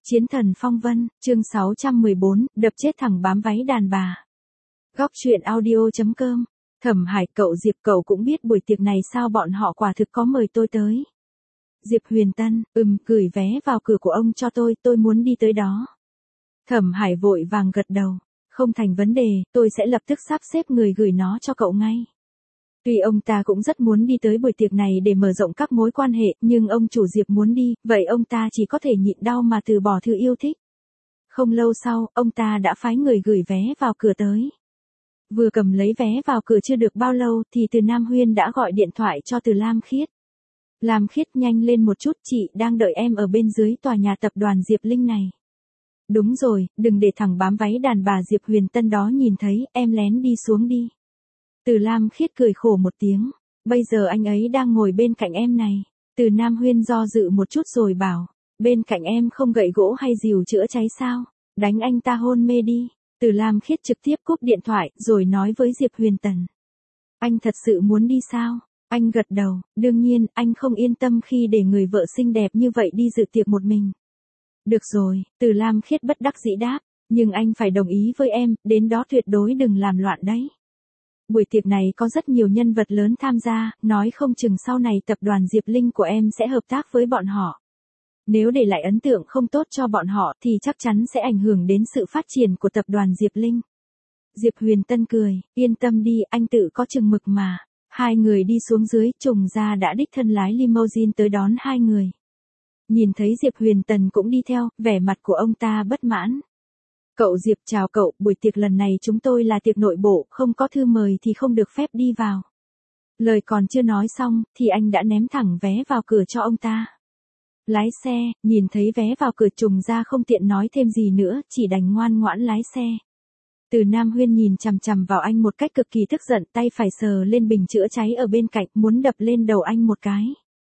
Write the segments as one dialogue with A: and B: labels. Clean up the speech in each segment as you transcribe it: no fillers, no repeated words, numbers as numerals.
A: Chiến thần phong vân, chương 614, đập chết thằng bám váy đàn bà. Góc truyện audio.com. Thẩm Hải, cậu Diệp, cậu cũng biết buổi tiệc này sao, bọn họ quả thực có mời tôi tới. Diệp Huyền Tân, gửi vé vào cửa của ông cho tôi muốn đi tới đó. Thẩm Hải vội vàng gật đầu, không thành vấn đề, tôi sẽ lập tức sắp xếp người gửi nó cho cậu ngay. Tuy ông ta cũng rất muốn đi tới buổi tiệc này để mở rộng các mối quan hệ, nhưng ông chủ Diệp muốn đi, vậy ông ta chỉ có thể nhịn đau mà từ bỏ thứ yêu thích. Không lâu sau, ông ta đã phái người gửi vé vào cửa tới. Vừa cầm lấy vé vào cửa chưa được bao lâu thì Từ Nam Huyên đã gọi điện thoại cho Từ Lam Khiết. Lam Khiết, nhanh lên một chút, chị đang đợi em ở bên dưới tòa nhà tập đoàn Diệp Linh này. Đúng rồi, đừng để thằng bám váy đàn bà Diệp Huyền Tân đó nhìn thấy, em lén đi xuống đi. Từ Lam Khiết cười khổ một tiếng, bây giờ anh ấy đang ngồi bên cạnh em này. Từ Nam Huyên do dự một chút rồi bảo, bên cạnh em không gậy gỗ hay dìu chữa cháy sao, đánh anh ta hôn mê đi. Từ Lam Khiết trực tiếp cúp điện thoại rồi nói với Diệp Huyền Tân. Anh thật sự muốn đi sao? Anh gật đầu, đương nhiên, anh không yên tâm khi để người vợ xinh đẹp như vậy đi dự tiệc một mình. Được rồi, Từ Lam Khiết bất đắc dĩ đáp, nhưng anh phải đồng ý với em, đến đó tuyệt đối đừng làm loạn đấy. Buổi tiệc này có rất nhiều nhân vật lớn tham gia, nói không chừng sau này tập đoàn Diệp Linh của em sẽ hợp tác với bọn họ. Nếu để lại ấn tượng không tốt cho bọn họ thì chắc chắn sẽ ảnh hưởng đến sự phát triển của tập đoàn Diệp Linh. Diệp Huyền Tân cười, yên tâm đi, anh tự có chừng mực mà. Hai người đi xuống dưới, Trùng Gia đã đích thân lái limousine tới đón hai người. Nhìn thấy Diệp Huyền Tân cũng đi theo, vẻ mặt của ông ta bất mãn. Cậu Diệp, chào cậu, buổi tiệc lần này chúng tôi là tiệc nội bộ, không có thư mời thì không được phép đi vào. Lời còn chưa nói xong, thì anh đã ném thẳng vé vào cửa cho ông ta. Lái xe, nhìn thấy vé vào cửa, Trùng Gia không tiện nói thêm gì nữa, chỉ đành ngoan ngoãn lái xe. Từ Nam Huyên nhìn chằm chằm vào anh một cách cực kỳ tức giận, tay phải sờ lên bình chữa cháy ở bên cạnh, muốn đập lên đầu anh một cái.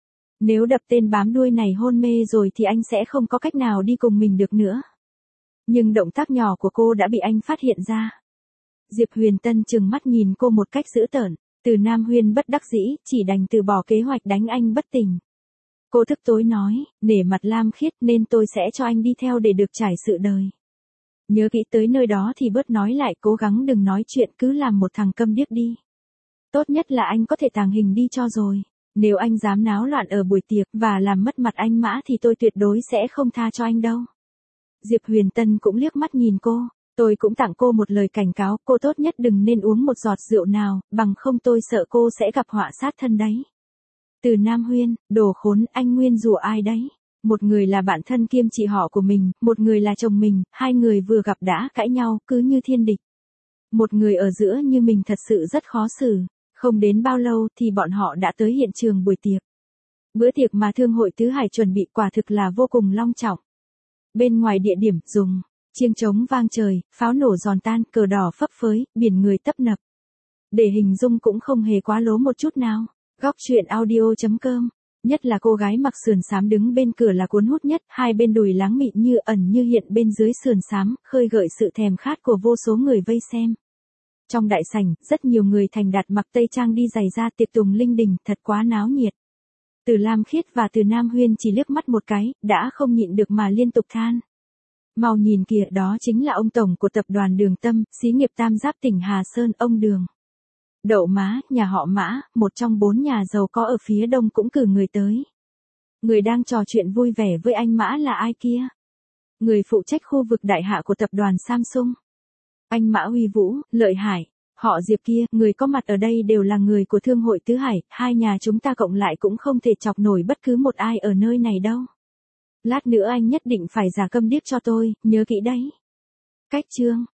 A: Nếu đập tên bám đuôi này hôn mê rồi thì anh sẽ không có cách nào đi cùng mình được nữa. Nhưng động tác nhỏ của cô đã bị anh phát hiện ra. Diệp Huyền Tân trừng mắt nhìn cô một cách dữ tợn. Từ Nam Huyên bất đắc dĩ, chỉ đành từ bỏ kế hoạch đánh anh bất tỉnh. Cô thức tối nói, nể mặt Lam Khiết nên tôi sẽ cho anh đi theo để được trải sự đời. Nhớ kỹ tới nơi đó thì bớt nói lại, cố gắng đừng nói chuyện, cứ làm một thằng câm điếc đi. Tốt nhất là anh có thể tàng hình đi cho rồi. Nếu anh dám náo loạn ở buổi tiệc và làm mất mặt anh Mã thì tôi tuyệt đối sẽ không tha cho anh đâu. Diệp Huyền Tân cũng liếc mắt nhìn cô, tôi cũng tặng cô một lời cảnh cáo, cô tốt nhất đừng nên uống một giọt rượu nào, bằng không tôi sợ cô sẽ gặp họa sát thân đấy. Từ Nam Huyên, đồ khốn, anh nguyên rủa ai đấy? Một người là bạn thân kiêm chị họ của mình, một người là chồng mình, hai người vừa gặp đã cãi nhau, cứ như thiên địch. Một người ở giữa như mình thật sự rất khó xử. Không đến bao lâu thì bọn họ đã tới hiện trường buổi tiệc. Bữa tiệc mà Thương hội Tứ Hải chuẩn bị quả thực là vô cùng long trọng. Bên ngoài địa điểm, dùng chiêng trống vang trời, pháo nổ giòn tan, cờ đỏ phấp phới, biển người tấp nập. Để hình dung cũng không hề quá lố một chút nào. Góc truyện audio.com. Nhất là cô gái mặc sườn xám đứng bên cửa là cuốn hút nhất, hai bên đùi láng mịn như ẩn như hiện bên dưới sườn xám, khơi gợi sự thèm khát của vô số người vây xem. Trong đại sảnh, rất nhiều người thành đạt mặc tây trang đi giày da, tiệc tùng linh đình, thật quá náo nhiệt. Từ Lam Khiết và Từ Nam Huyên chỉ liếc mắt một cái, đã không nhịn được mà liên tục than. Mau nhìn kìa, đó chính là ông tổng của tập đoàn Đường Tâm, xí nghiệp Tam Giáp tỉnh Hà Sơn, ông Đường. Đậu má, nhà họ Mã, một trong 4 nhà giàu có ở phía đông cũng cử người tới. Người đang trò chuyện vui vẻ với anh Mã là ai kia? Người phụ trách khu vực đại hạ của tập đoàn Samsung. Anh Mã uy vũ, lợi hại. Họ Diệp kia, người có mặt ở đây đều là người của Thương hội Tứ Hải, hai nhà chúng ta cộng lại cũng không thể chọc nổi bất cứ một ai ở nơi này đâu. Lát nữa anh nhất định phải giả câm điếc cho tôi, nhớ kỹ đấy. Cách chương.